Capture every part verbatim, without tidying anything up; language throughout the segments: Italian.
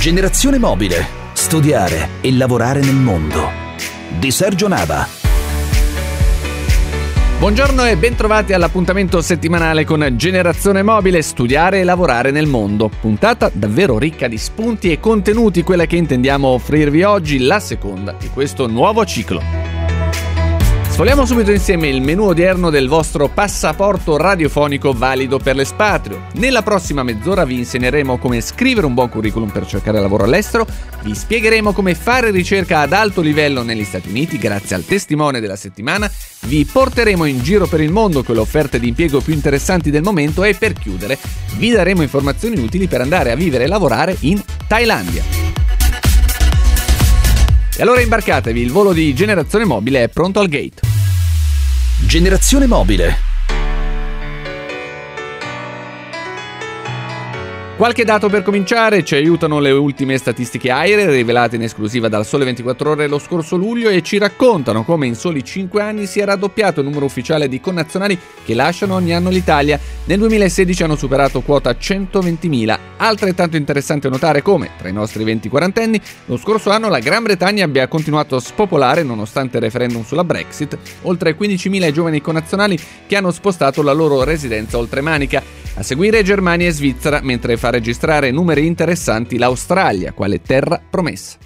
Generazione mobile. Studiare e lavorare nel mondo. Di Sergio Nava. Buongiorno e bentrovati all'appuntamento settimanale con Generazione Mobile, studiare e lavorare nel mondo. Puntata davvero ricca di spunti e contenuti, quella che intendiamo offrirvi oggi, la seconda di questo nuovo ciclo. Sfogliamo subito insieme il menù odierno del vostro passaporto radiofonico valido per l'espatrio. Nella prossima mezz'ora vi insegneremo come scrivere un buon curriculum per cercare lavoro all'estero, vi spiegheremo come fare ricerca ad alto livello negli Stati Uniti grazie al testimone della settimana, vi porteremo in giro per il mondo con le offerte di impiego più interessanti del momento e per chiudere vi daremo informazioni utili per andare a vivere e lavorare in Thailandia. E allora imbarcatevi, il volo di Generazione Mobile è pronto al gate. Generazione Mobile. Qualche dato per cominciare, ci aiutano le ultime statistiche A I R E rivelate in esclusiva dal Sole ventiquattro Ore lo scorso luglio e ci raccontano come in soli cinque anni si è raddoppiato il numero ufficiale di connazionali che lasciano ogni anno l'Italia. Nel duemilasedici hanno superato quota centoventimila. Altrettanto interessante notare come, tra i nostri venti quarantenni, lo scorso anno la Gran Bretagna abbia continuato a spopolare nonostante il referendum sulla Brexit, oltre quindicimila i giovani connazionali che hanno spostato la loro residenza oltremanica. A seguire Germania e Svizzera, mentre fa registrare numeri interessanti l'Australia, quale terra promessa.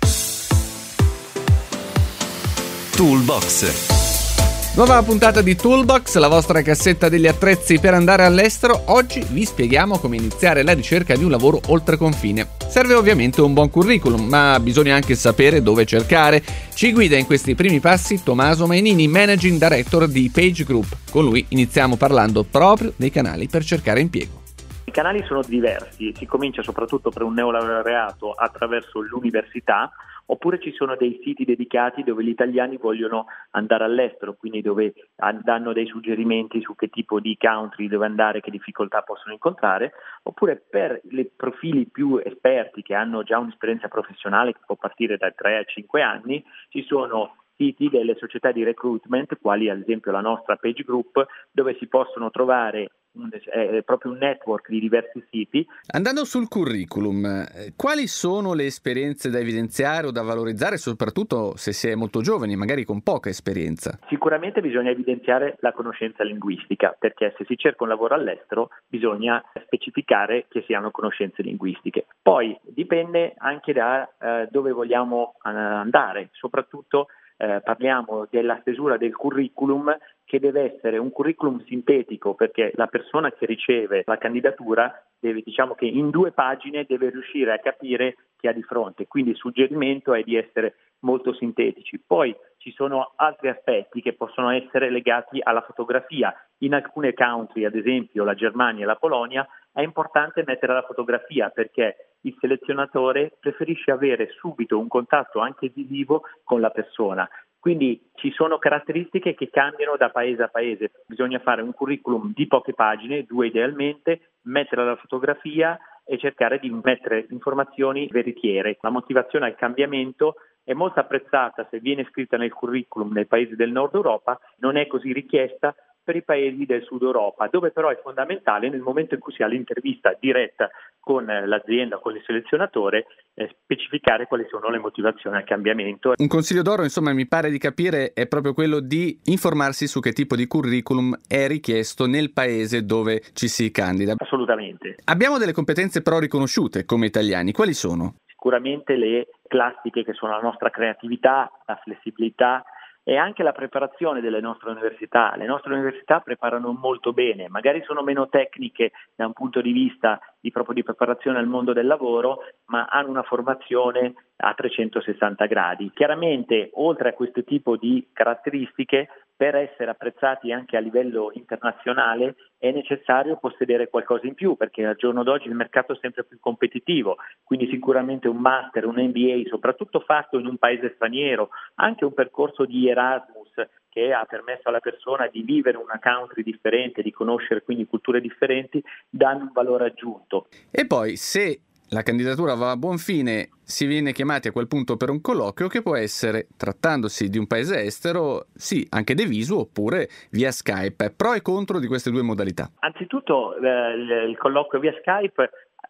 Toolbox. Nuova puntata di Toolbox, la vostra cassetta degli attrezzi per andare all'estero. Oggi vi spieghiamo come iniziare la ricerca di un lavoro oltre confine. Serve ovviamente un buon curriculum, ma bisogna anche sapere dove cercare. Ci guida in questi primi passi Tommaso Mainini, Managing Director di Page Group. Con lui iniziamo parlando proprio dei canali per cercare impiego. I canali sono diversi, si comincia soprattutto per un neolaureato attraverso l'università, oppure ci sono dei siti dedicati dove gli italiani vogliono andare all'estero, quindi dove danno dei suggerimenti su che tipo di country dove andare, che difficoltà possono incontrare, oppure per i profili più esperti che hanno già un'esperienza professionale che può partire da tre a cinque anni, ci sono siti delle società di recruitment, quali ad esempio la nostra Page Group, dove si possono trovare un, eh, proprio un network di diversi siti. Andando sul curriculum, eh, quali sono le esperienze da evidenziare o da valorizzare, soprattutto se si è molto giovani, magari con poca esperienza? Sicuramente bisogna evidenziare la conoscenza linguistica, perché se si cerca un lavoro all'estero bisogna specificare che si hanno conoscenze linguistiche. Poi dipende anche da eh, dove vogliamo eh, andare, soprattutto Eh, parliamo della stesura del curriculum, che deve essere un curriculum sintetico, perché la persona che riceve la candidatura deve, diciamo che in due pagine deve riuscire a capire chi ha di fronte, quindi il suggerimento è di essere molto sintetici. Poi ci sono altri aspetti che possono essere legati alla fotografia. In alcune country, ad esempio la Germania e la Polonia, è importante mettere la fotografia perché il selezionatore preferisce avere subito un contatto anche visivo con la persona. Quindi ci sono caratteristiche che cambiano da paese a paese. Bisogna fare un curriculum di poche pagine, due idealmente, mettere la fotografia e cercare di mettere informazioni veritiere. La motivazione al cambiamento è molto apprezzata se viene scritta nel curriculum nei paesi del nord Europa, non è così richiesta per i paesi del sud Europa, dove però è fondamentale nel momento in cui si ha l'intervista diretta con l'azienda, con il selezionatore, eh, specificare quali sono le motivazioni al cambiamento. Un consiglio d'oro, insomma, mi pare di capire, è proprio quello di informarsi su che tipo di curriculum è richiesto nel paese dove ci si candida. Assolutamente. Abbiamo delle competenze però riconosciute come italiani, quali sono? Sicuramente le classiche che sono la nostra creatività, la flessibilità e anche la preparazione delle nostre università. Le nostre università preparano molto bene, magari sono meno tecniche da un punto di vista di proprio di preparazione al mondo del lavoro, ma hanno una formazione a trecentosessanta gradi. Chiaramente, oltre a questo tipo di caratteristiche, per essere apprezzati anche a livello internazionale è necessario possedere qualcosa in più, perché al giorno d'oggi il mercato è sempre più competitivo, quindi sicuramente un master, un M B A, soprattutto fatto in un paese straniero, anche un percorso di Erasmus che ha permesso alla persona di vivere una country differente, di conoscere quindi culture differenti, danno un valore aggiunto. E poi, se la candidatura va a buon fine, si viene chiamati a quel punto per un colloquio che può essere, trattandosi di un paese estero, sì, anche de visu oppure via Skype. Pro e contro di queste due modalità? Anzitutto eh, il, il colloquio via Skype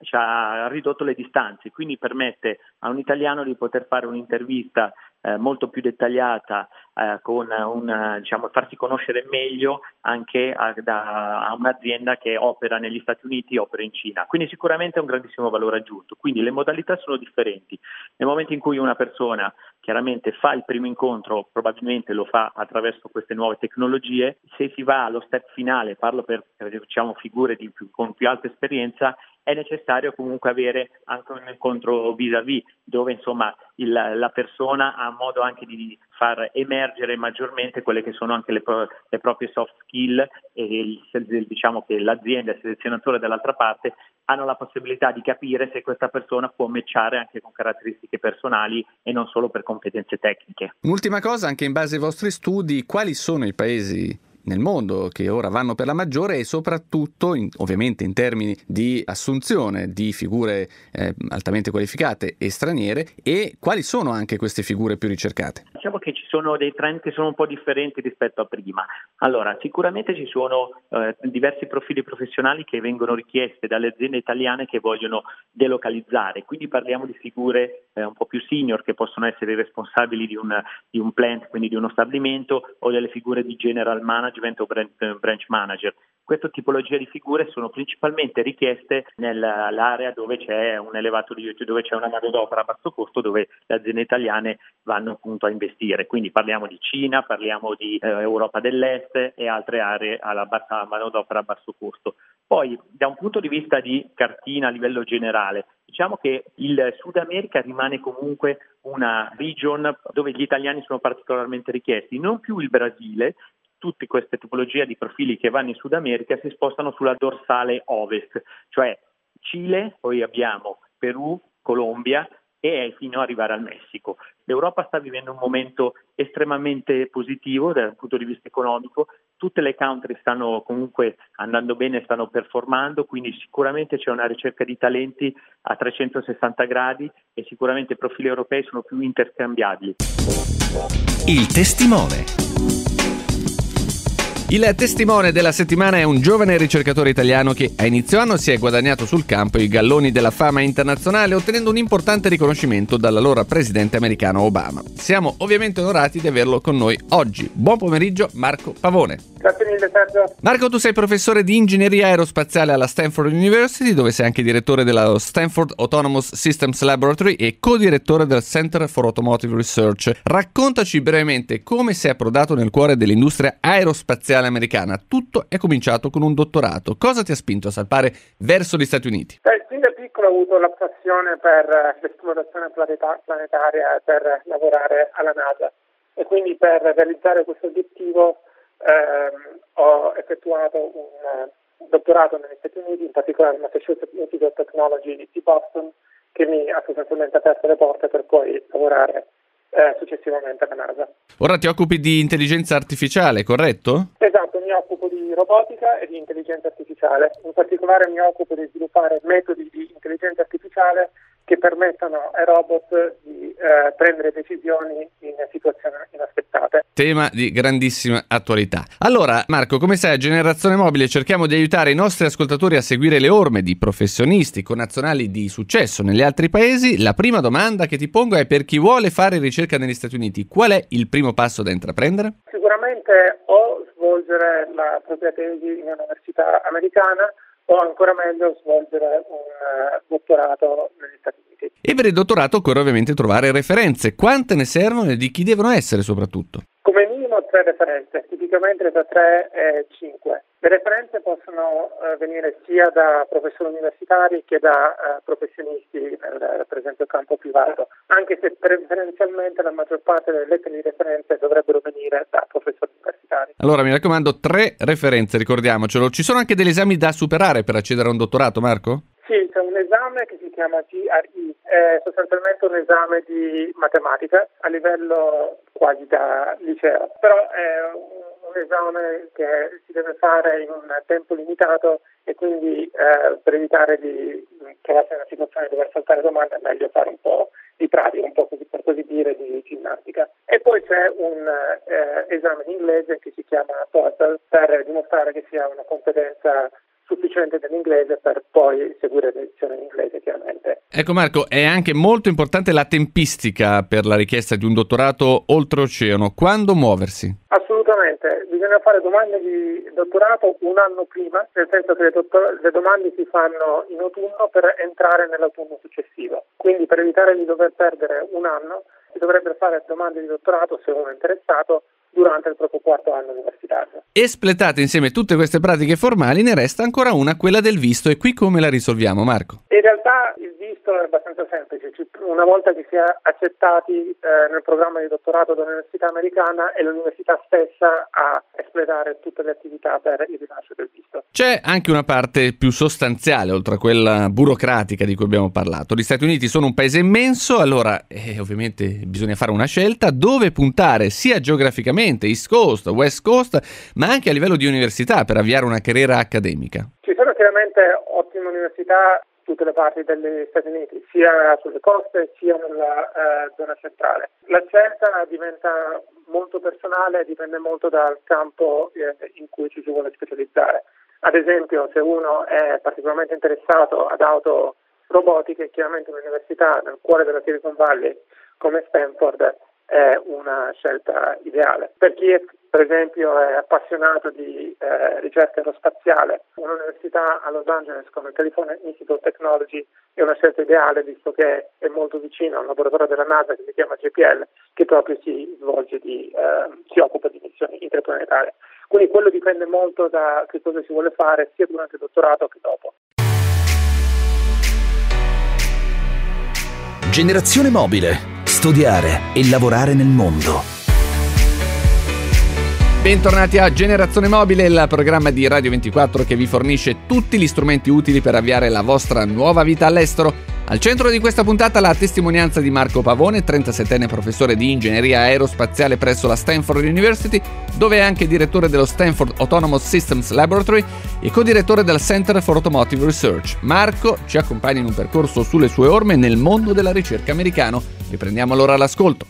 ci ha ridotto le distanze, quindi permette a un italiano di poter fare un'intervista eh, molto più dettagliata, eh, con un, diciamo, farsi conoscere meglio anche a, da, a un'azienda che opera negli Stati Uniti, opera in Cina. Quindi sicuramente è un grandissimo valore aggiunto. Quindi le modalità sono differenti. Nel momento in cui una persona chiaramente fa il primo incontro, probabilmente lo fa attraverso queste nuove tecnologie. Se si va allo step finale, parlo per, per diciamo, figure di più, con più alta esperienza, è necessario comunque avere anche un incontro vis-à-vis, dove insomma il, la persona ha modo anche di far emergere maggiormente quelle che sono anche le, pro, le proprie soft skill, e il, diciamo che l'azienda e il selezionatore dall'altra parte hanno la possibilità di capire se questa persona può matchare anche con caratteristiche personali e non solo per competenze tecniche. Un'ultima cosa, anche in base ai vostri studi, quali sono i paesi nel mondo che ora vanno per la maggiore, e soprattutto in, ovviamente in termini di assunzione di figure eh, altamente qualificate e straniere, e quali sono anche queste figure più ricercate? Diciamo che ci sono dei trend che sono un po' differenti rispetto a prima. Allora, sicuramente ci sono eh, diversi profili professionali che vengono richieste dalle aziende italiane che vogliono delocalizzare, quindi parliamo di figure eh, un po' più senior che possono essere i responsabili di un, di un plant, quindi di uno stabilimento, o delle figure di general management o branch manager. Questa tipologia di figure sono principalmente richieste nell'area dove c'è un elevato dove c'è una manodopera a basso costo, dove le aziende italiane vanno appunto a investire. Quindi parliamo di Cina, parliamo di eh, Europa dell'Est e altre aree alla bassa manodopera a basso costo. Poi, da un punto di vista di cartina a livello generale, diciamo che il Sud America rimane comunque una region dove gli italiani sono particolarmente richiesti, non più il Brasile. Tutte queste tipologie di profili che vanno in Sud America si spostano sulla dorsale ovest, cioè Cile, poi abbiamo Perù, Colombia e fino ad arrivare al Messico. L'Europa sta vivendo un momento estremamente positivo dal punto di vista economico, tutte le country stanno comunque andando bene, stanno performando, quindi sicuramente c'è una ricerca di talenti a trecentosessanta gradi e sicuramente i profili europei sono più interscambiabili. Il testimone. Il testimone della settimana è un giovane ricercatore italiano che a inizio anno si è guadagnato sul campo i galloni della fama internazionale, ottenendo un importante riconoscimento dall'allora presidente americano Obama. Siamo ovviamente onorati di averlo con noi oggi. Buon pomeriggio, Marco Pavone. Grazie mille, Sergio. Marco, tu sei professore di ingegneria aerospaziale alla Stanford University, dove sei anche direttore della Stanford Autonomous Systems Laboratory e co-direttore del Center for Automotive Research. Raccontaci brevemente come sei approdato nel cuore dell'industria aerospaziale americana. Tutto è cominciato con un dottorato. Cosa ti ha spinto a salpare verso gli Stati Uniti? Beh, fin da piccolo ho avuto la passione per l'esplorazione planeta- planetaria e per lavorare alla NASA, e quindi per realizzare questo obiettivo ehm, ho effettuato un uh, dottorato negli Stati Uniti, in particolare al Massachusetts Institute of Technology di Boston, che mi ha sostanzialmente aperto le porte per poi lavorare Eh, successivamente alla NASA. Ora ti occupi di intelligenza artificiale, corretto? Esatto, mi occupo di robotica e di intelligenza artificiale. In particolare mi occupo di sviluppare metodi di intelligenza artificiale che permettano ai robot di eh, prendere decisioni in situazioni inaspettate. Tema di grandissima attualità. Allora, Marco, come sai, a Generazione Mobile cerchiamo di aiutare i nostri ascoltatori a seguire le orme di professionisti connazionali di successo negli altri paesi. La prima domanda che ti pongo è: per chi vuole fare ricerca negli Stati Uniti, qual è il primo passo da intraprendere? Sicuramente o svolgere la propria tesi in un'università americana, o ancora meglio svolgere un uh, dottorato negli Stati Uniti. E per il dottorato occorre ovviamente trovare referenze. Quante ne servono e di chi devono essere soprattutto? Come minimo tre referenze, tipicamente da tre e cinque. Le referenze possono uh, venire sia da professori universitari che da uh, professionisti nel, per esempio, campo privato, anche se preferenzialmente la maggior parte delle lettere di referenze dovrebbero venire da professori universitari. Allora, mi raccomando, tre referenze, ricordiamocelo. Ci sono anche degli esami da superare per accedere a un dottorato, Marco? Sì, c'è un esame che si chiama G R E, è sostanzialmente un esame di matematica a livello quasi da liceo, però è un esame che si deve fare in un tempo limitato e quindi eh, per evitare di trovarsi in una situazione di dover saltare domande è meglio fare un po' di pratica, un po' così, per così dire, di ginnastica. E poi c'è un eh, esame in inglese che si chiama TOEFL per dimostrare che si ha una competenza sufficiente sufficiente dell'inglese per poi seguire le lezioni in inglese, chiaramente. Ecco Marco, è anche molto importante la tempistica per la richiesta di un dottorato oltreoceano. Quando muoversi? Assolutamente, bisogna fare domande di dottorato un anno prima, nel senso che le, dottor- le domande si fanno in autunno per entrare nell'autunno successivo. Quindi per evitare di dover perdere un anno si dovrebbero fare domande di dottorato, se uno è interessato, durante il proprio quarto anno universitario. Espletate insieme tutte queste pratiche formali, ne resta ancora una, quella del visto. E qui come la risolviamo, Marco? In realtà il visto è abbastanza semplice. Una volta che si è accettati eh, nel programma di dottorato dell'università americana, è l'università stessa a espletare tutte le attività per il rilascio del visto. C'è anche una parte più sostanziale, oltre a quella burocratica di cui abbiamo parlato. Gli Stati Uniti sono un paese immenso, allora eh, ovviamente bisogna fare una scelta dove puntare sia geograficamente, East Coast, West Coast, ma anche a livello di università per avviare una carriera accademica. Ci sono chiaramente ottime università in tutte le parti degli Stati Uniti, sia sulle coste sia nella eh, zona centrale. La scelta diventa molto personale, dipende molto dal campo eh, in cui ci si vuole specializzare. Ad esempio, se uno è particolarmente interessato ad auto robotiche, chiaramente un'università nel cuore della Silicon Valley come Stanford è una scelta ideale. Per chi è, per esempio è appassionato di eh, ricerca aerospaziale, un'università a Los Angeles come il California Institute of Technology è una scelta ideale, visto che è molto vicino a un laboratorio della NASA che si chiama J P L, che proprio si svolge di eh, si occupa di missioni interplanetarie. Quindi quello dipende molto da che cosa si vuole fare sia durante il dottorato che dopo. Generazione mobile. Studiare e lavorare nel mondo. Bentornati a Generazione Mobile, il programma di Radio ventiquattro che vi fornisce tutti gli strumenti utili per avviare la vostra nuova vita all'estero. Al centro di questa puntata la testimonianza di Marco Pavone, trentasettenne professore di ingegneria aerospaziale presso la Stanford University, dove è anche direttore dello Stanford Autonomous Systems Laboratory e co-direttore del Center for Automotive Research. Marco ci accompagna in un percorso sulle sue orme nel mondo della ricerca americano. Riprendiamo allora l'ascolto.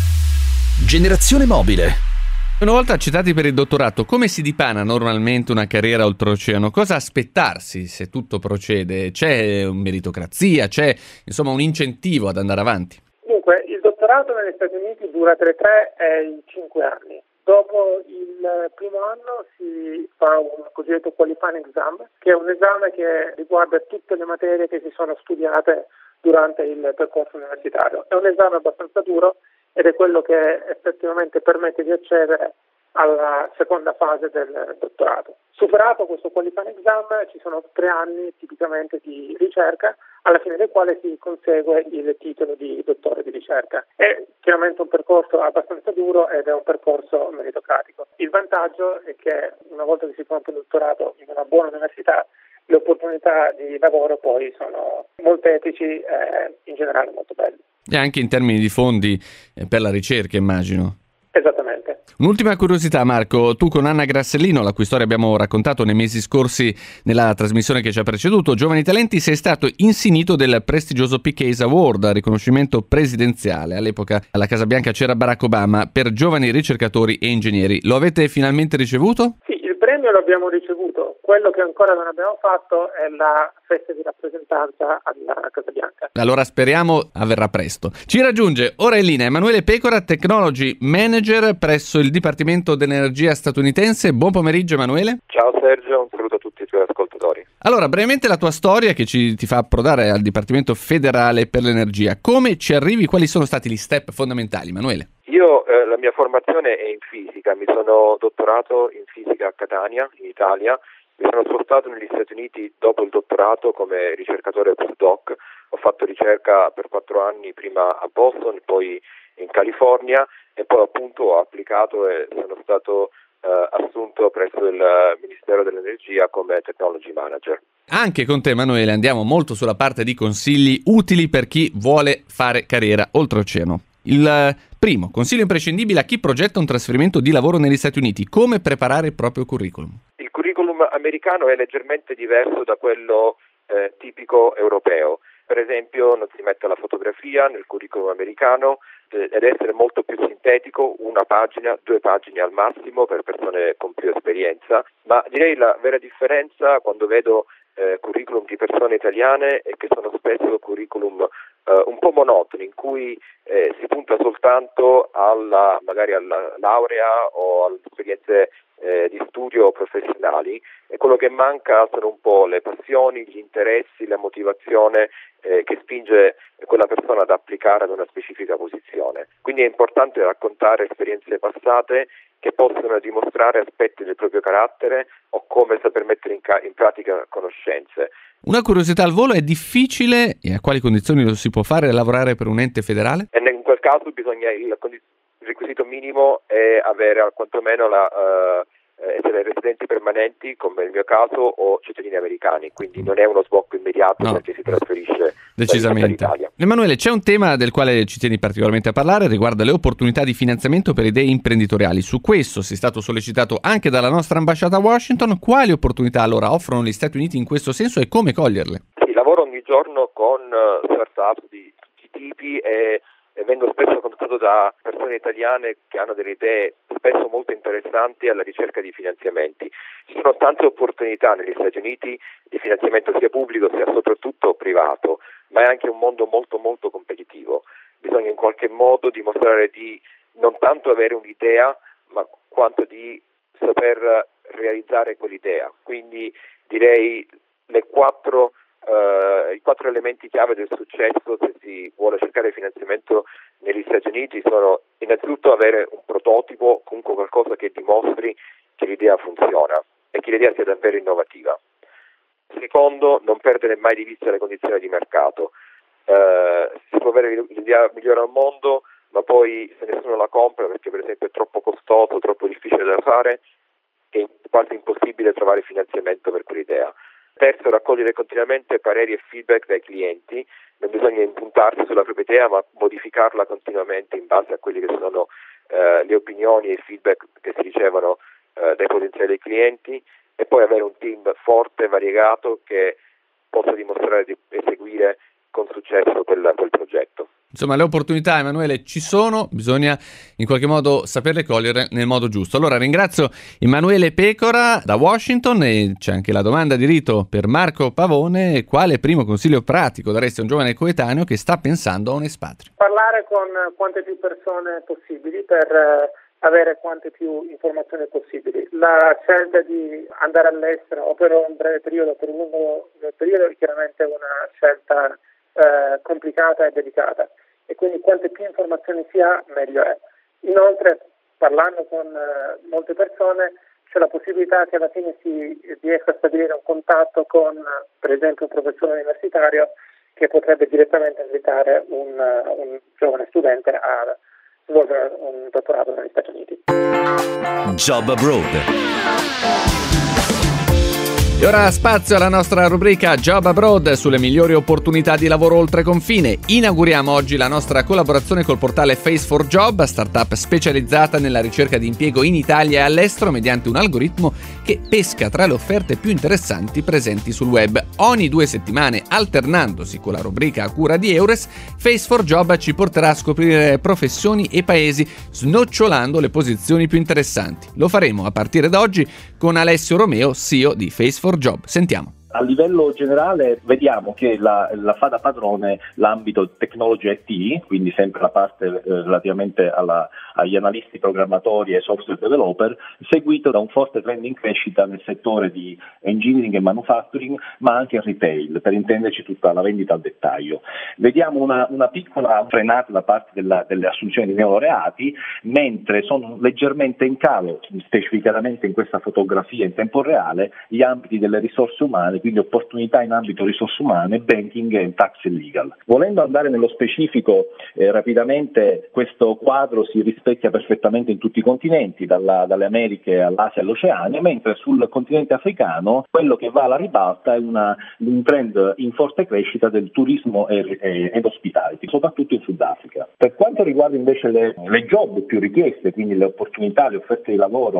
Generazione mobile. Una volta accettati per il dottorato, come si dipana normalmente una carriera oltreoceano? Cosa aspettarsi se tutto procede? C'è meritocrazia, c'è insomma un incentivo ad andare avanti? Dunque, il dottorato negli Stati Uniti dura tra i tre e i cinque anni. Dopo il primo anno si fa un cosiddetto qualifying exam, che è un esame che riguarda tutte le materie che si sono studiate durante il percorso universitario. È un esame abbastanza duro ed è quello che effettivamente permette di accedere alla seconda fase del dottorato. Superato questo qualifying exam ci sono tre anni tipicamente di ricerca, alla fine del quale si consegue il titolo di dottore di ricerca. È chiaramente un percorso abbastanza duro ed è un percorso meritocratico. Il vantaggio è che una volta che si compie il dottorato in una buona università, le opportunità di lavoro poi sono molteplici e in generale molto belle. E anche in termini di fondi per la ricerca, immagino. Esattamente. Un'ultima curiosità, Marco, tu con Anna Grassellino, la cui storia abbiamo raccontato nei mesi scorsi nella trasmissione che ci ha preceduto, Giovani Talenti, sei stato insignito del prestigioso P K S Award, riconoscimento presidenziale. All'epoca alla Casa Bianca c'era Barack Obama, per giovani ricercatori e ingegneri. Lo avete finalmente ricevuto? Sì, il premio l'abbiamo ricevuto. Quello che ancora non abbiamo fatto è la festa di rappresentanza alla Casa Bianca. Allora speriamo avverrà presto. Ci raggiunge ora in linea Emanuele Pecora, Technology Manager presso il Dipartimento dell'Energia statunitense. Buon pomeriggio Emanuele. Ciao Sergio, un saluto a tutti i tuoi ascoltatori. Allora, brevemente la tua storia che ci ti fa approdare al Dipartimento Federale per l'Energia. Come ci arrivi? Quali sono stati gli step fondamentali, Emanuele? Io, eh, la mia formazione è in fisica, mi sono dottorato in fisica a Catania, in Italia. Mi sono spostato negli Stati Uniti dopo il dottorato come ricercatore postdoc. Ho fatto ricerca per quattro anni, prima a Boston, poi in California, e poi appunto ho applicato e sono stato eh, assunto presso il Ministero dell'Energia come Technology Manager. Anche con te Emanuele andiamo molto sulla parte di consigli utili per chi vuole fare carriera oltreoceano. Il primo, consiglio imprescindibile a chi progetta un trasferimento di lavoro negli Stati Uniti: come preparare il proprio curriculum? Il curriculum americano è leggermente diverso da quello eh, tipico europeo. per esempio non si mette la fotografia nel curriculum americano eh, ed essere molto più sintetico, una pagina, due pagine al massimo per persone con più esperienza, ma direi la vera differenza quando vedo eh, curriculum di persone italiane è che sono spesso curriculum eh, un po' monotoni in cui eh, si punta soltanto alla magari alla laurea o alle esperienze eh, di studio professionali, e quello che manca sono un po' le passioni, gli interessi, la motivazione eh, che spinge quella persona ad applicare ad una specifica posizione. Quindi è importante raccontare esperienze passate che possono dimostrare aspetti del proprio carattere o come saper mettere in, ca- in pratica conoscenze. Una curiosità al volo: è difficile, e a quali condizioni lo si può fare, lavorare per un ente federale? E in quel caso bisogna il, il requisito minimo è avere quantomeno la uh, essere residenti permanenti, come nel mio caso, o cittadini americani, quindi non è uno sbocco immediato no. perché si trasferisce decisamente. dall'Italia. Emanuele, c'è un tema del quale ci tieni particolarmente a parlare, riguarda le opportunità di finanziamento per idee imprenditoriali. Su questo sei stato sollecitato anche dalla nostra ambasciata a Washington. Quali opportunità allora offrono gli Stati Uniti in questo senso e come coglierle? Sì, lavoro ogni giorno con uh, start-up di tutti i tipi e e vengo spesso contattato da persone italiane che hanno delle idee spesso molto interessanti alla ricerca di finanziamenti. Ci sono tante opportunità negli Stati Uniti di finanziamento sia pubblico sia soprattutto privato, ma è anche un mondo molto molto competitivo. Bisogna in qualche modo dimostrare di non tanto avere un'idea, ma quanto di saper realizzare quell'idea. Quindi direi le quattro Uh, i quattro elementi chiave del successo se si vuole cercare finanziamento negli Stati Uniti sono innanzitutto avere un prototipo, comunque qualcosa che dimostri che l'idea funziona e che l'idea sia davvero innovativa. Secondo, non perdere mai di vista le condizioni di mercato. Uh, si può avere l'idea migliore al mondo, ma poi se nessuno la compra perché per esempio è troppo costoso, troppo difficile da fare, è quasi impossibile trovare finanziamento per quell'idea. Terzo, raccogliere continuamente pareri e feedback dai clienti. Non bisogna impuntarsi sulla propria idea, ma modificarla continuamente in base a quelle che sono eh, le opinioni e i feedback che si ricevono eh, dai potenziali clienti, e poi avere un team forte, variegato, che possa dimostrare di eseguire con successo quel, quel progetto. Insomma, le opportunità, Emanuele, ci sono, bisogna in qualche modo saperle cogliere nel modo giusto. Allora ringrazio Emanuele Pecora da Washington, e c'è anche la domanda di rito per Marco Pavone: quale primo consiglio pratico daresti a un giovane coetaneo che sta pensando a un espatrio? Parlare con quante più persone possibili per avere quante più informazioni possibili. La scelta di andare all'estero o per un breve periodo o per un lungo periodo è chiaramente una scelta eh, complicata e delicata, e quindi quante più informazioni si ha meglio è. Inoltre, parlando con eh, molte persone, c'è la possibilità che alla fine si riesca a stabilire un contatto con, per esempio, un professore universitario che potrebbe direttamente invitare un, un giovane studente a svolgere un dottorato negli Stati Uniti. Job Abroad. E ora spazio alla nostra rubrica Job Abroad sulle migliori opportunità di lavoro oltre confine. Inauguriamo oggi la nostra collaborazione col portale Face for Job, startup specializzata nella ricerca di impiego in Italia e all'estero mediante un algoritmo che pesca tra le offerte più interessanti presenti sul web. Ogni due settimane, alternandosi con la rubrica a cura di Eures, Face for Job ci porterà a scoprire professioni e paesi, snocciolando le posizioni più interessanti. Lo faremo a partire da oggi con Alessio Romeo, C E O di Face for Job. Sentiamo. A livello generale vediamo che la, la fa da padrone l'ambito technology I T, quindi sempre la parte eh, relativamente alla, agli analisti programmatori e software developer, seguito da un forte trend in crescita nel settore di engineering e manufacturing, ma anche in retail, per intenderci tutta la vendita al dettaglio. Vediamo una, una piccola frenata da parte della, delle assunzioni di neolaureati, mentre sono leggermente in calo, specificatamente in questa fotografia in tempo reale, gli ambiti delle risorse umane, quindi opportunità in ambito risorse umane, banking e tax e legal. Volendo andare nello specifico eh, rapidamente, questo quadro si rispecchia perfettamente in tutti i continenti, dalla, dalle Americhe all'Asia all'Oceania, mentre sul continente africano quello che va alla ribalta è una, un trend in forte crescita del turismo e, e, ed hospitality, soprattutto in Sudafrica. Per quanto riguarda invece le, le job più richieste, quindi le opportunità, le offerte di lavoro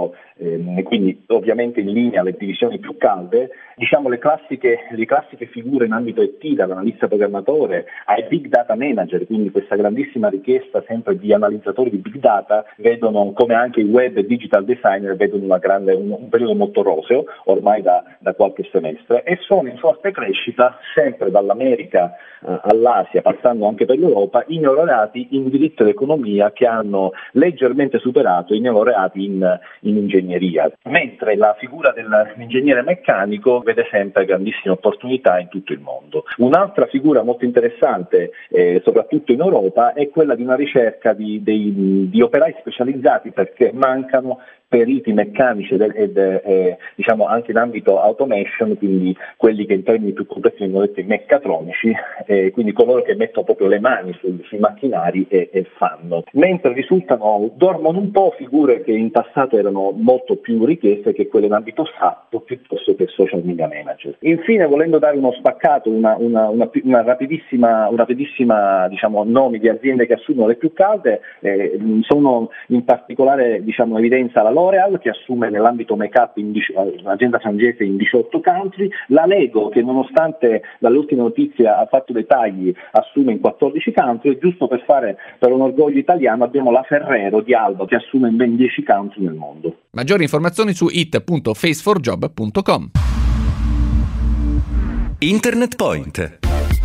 ehm, quindi ovviamente in linea alle divisioni più calde, diciamo le classiche, le classiche figure in ambito I T, dall'analista programmatore ai big data manager, quindi questa grandissima richiesta sempre di analizzatori di big data, vedono come anche i web e digital designer vedono una grande, un, un periodo molto roseo ormai da, da qualche semestre, e sono in forte crescita sempre dall'America eh, all'Asia, passando anche per l'Europa, i neolaureati in diritto ed economia che hanno leggermente superato i neolaureati in, in ingegneria, mentre la figura dell'ingegnere meccanico vede sempre grandissime opportunità in tutto il mondo. Un'altra figura molto interessante, eh, soprattutto in Europa, è quella di una ricerca di, dei, di operai specializzati, perché mancano periti meccanici ed, ed eh, diciamo anche in ambito automation, quindi quelli che in termini più complessi vengono detti meccatronici, eh, quindi coloro che mettono proprio le mani sul, sui macchinari e, e fanno. Mentre risultano, dormono un po' figure che in passato erano molto più richieste, che quelle in ambito S A P piuttosto che social media manager. Infine, volendo dare uno spaccato, una, una, una, una rapidissima, una rapidissima diciamo, nomi di aziende che assumono le più calde, eh, sono in particolare diciamo, evidenza la L'Oreal, che assume nell'ambito make-up in, un'azienda francese in diciotto country, la Lego, che nonostante dalle ultime notizie ha fatto dei tagli, assume in quattordici country, e giusto per fare per un orgoglio italiano abbiamo la Ferrero di Alba, che assume in ben dieci country nel mondo. Maggiori informazioni su it punto face for job punto com. Internet Point.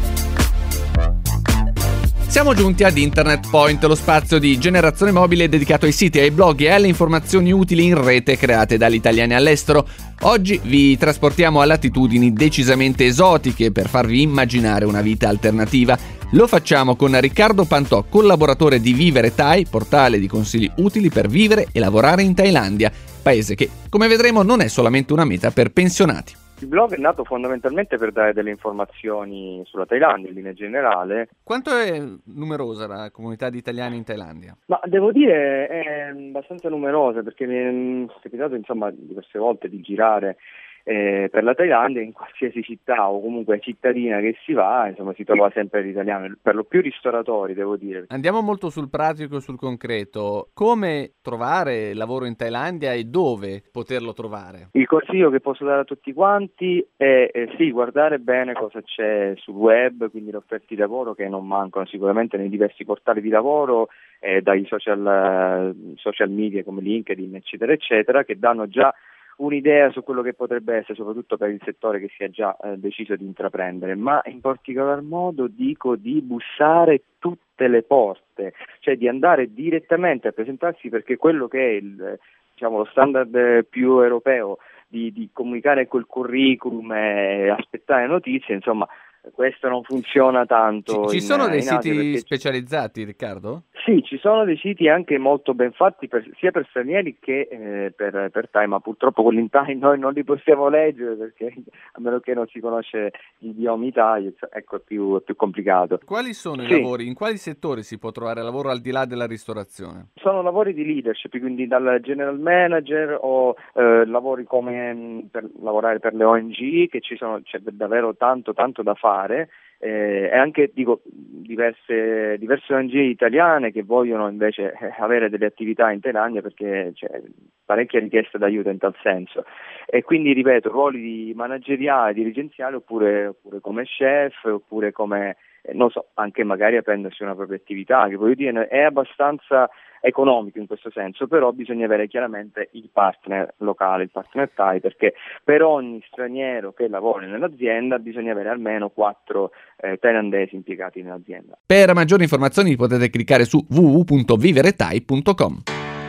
Siamo giunti ad Internet Point, lo spazio di Generazione Mobile dedicato ai siti, ai blog e alle informazioni utili in rete create dagli italiani all'estero. Oggi vi trasportiamo a latitudini decisamente esotiche per farvi immaginare una vita alternativa. Lo facciamo con Riccardo Pantò, collaboratore di Vivere Thai, portale di consigli utili per vivere e lavorare in Thailandia, paese che, come vedremo, non è solamente una meta per pensionati. Il blog è nato fondamentalmente per dare delle informazioni sulla Thailandia in linea generale. Quanto è numerosa la comunità di italiani in Thailandia? Ma devo dire è abbastanza numerosa, perché mi è capitato insomma diverse volte di girare eh, per la Thailandia, in qualsiasi città o comunque cittadina che si va, insomma si trova sempre l'italiano, per lo più ristoratori, devo dire. Andiamo molto sul pratico e sul concreto. Come trovare lavoro in Thailandia e dove poterlo trovare? Il consiglio che posso dare a tutti quanti è eh, sì, guardare bene cosa c'è sul web, quindi le offerte di lavoro che non mancano sicuramente nei diversi portali di lavoro, eh, dai social, uh, social media come LinkedIn eccetera eccetera, che danno già un'idea su quello che potrebbe essere, soprattutto per il settore che si è già eh, deciso di intraprendere, ma in particolar modo dico di bussare tutte le porte, cioè di andare direttamente a presentarsi, perché quello che è il, diciamo, lo standard più europeo di, di comunicare col curriculum e aspettare notizie, insomma, questo non funziona tanto. Ci, ci in, sono dei in Asia, siti perché... specializzati, Riccardo? Sì, ci sono dei siti anche molto ben fatti per, sia per stranieri che eh, per, per Thai, ma purtroppo quelli in Thai noi non li possiamo leggere, perché a meno che non si conosce gli idiomi Thai, ecco, è più, è più complicato. Quali sono sì. i lavori? In quali settori si può trovare lavoro al di là della ristorazione? Sono lavori di leadership, quindi dal general manager o eh, lavori come mh, per lavorare per le O N G, che ci sono, c'è davvero tanto tanto da fare. Eh, e anche dico diverse, diverse O N G italiane che vogliono invece eh, avere delle attività in Thailandia, perché c'è parecchia richiesta d'aiuto in tal senso, e quindi ripeto, ruoli di manageriali, dirigenziali, oppure, oppure come chef, oppure come eh, non so, anche magari aprendersi una propria attività, che voglio dire è abbastanza economico in questo senso, però bisogna avere chiaramente il partner locale, il partner Thai, perché per ogni straniero che lavora nell'azienda bisogna avere almeno quattro eh, thailandesi impiegati nell'azienda. Per maggiori informazioni potete cliccare su w w w punto vivere thai punto com.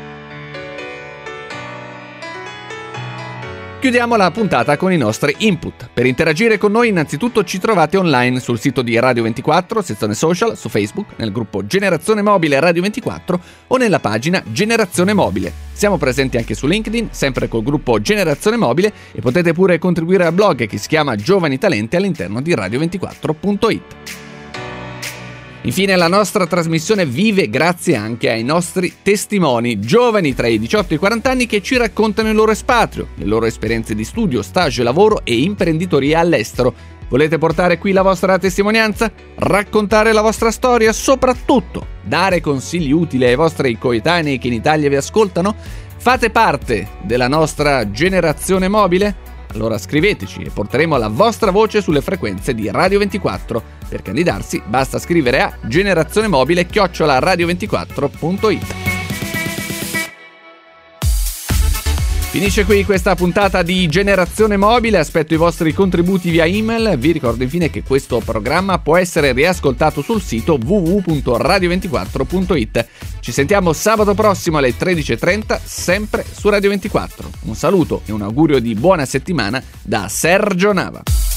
Chiudiamo la puntata con i nostri input. Per interagire con noi innanzitutto ci trovate online sul sito di Radio ventiquattro, sezione social, su Facebook, nel gruppo Generazione Mobile Radio ventiquattro o nella pagina Generazione Mobile. Siamo presenti anche su LinkedIn, sempre col gruppo Generazione Mobile, e potete pure contribuire al blog che si chiama Giovani Talenti all'interno di radio ventiquattro punto it. Infine la nostra trasmissione vive grazie anche ai nostri testimoni, giovani tra i diciotto e i quaranta anni che ci raccontano il loro espatrio, le loro esperienze di studio, stage, lavoro e imprenditoria all'estero. Volete portare qui la vostra testimonianza? Raccontare la vostra storia? Soprattutto dare consigli utili ai vostri coetanei che in Italia vi ascoltano? Fate parte della nostra generazione mobile? Allora scriveteci e porteremo la vostra voce sulle frequenze di Radio ventiquattro. Per candidarsi basta scrivere a generazionemobile chiocciola radio ventiquattro punto it. Finisce qui questa puntata di Generazione Mobile, aspetto i vostri contributi via email. Vi ricordo infine che questo programma può essere riascoltato sul sito w w w punto radio ventiquattro punto it. Ci sentiamo sabato prossimo alle tredici e trenta, sempre su Radio ventiquattro. Un saluto e un augurio di buona settimana da Sergio Nava.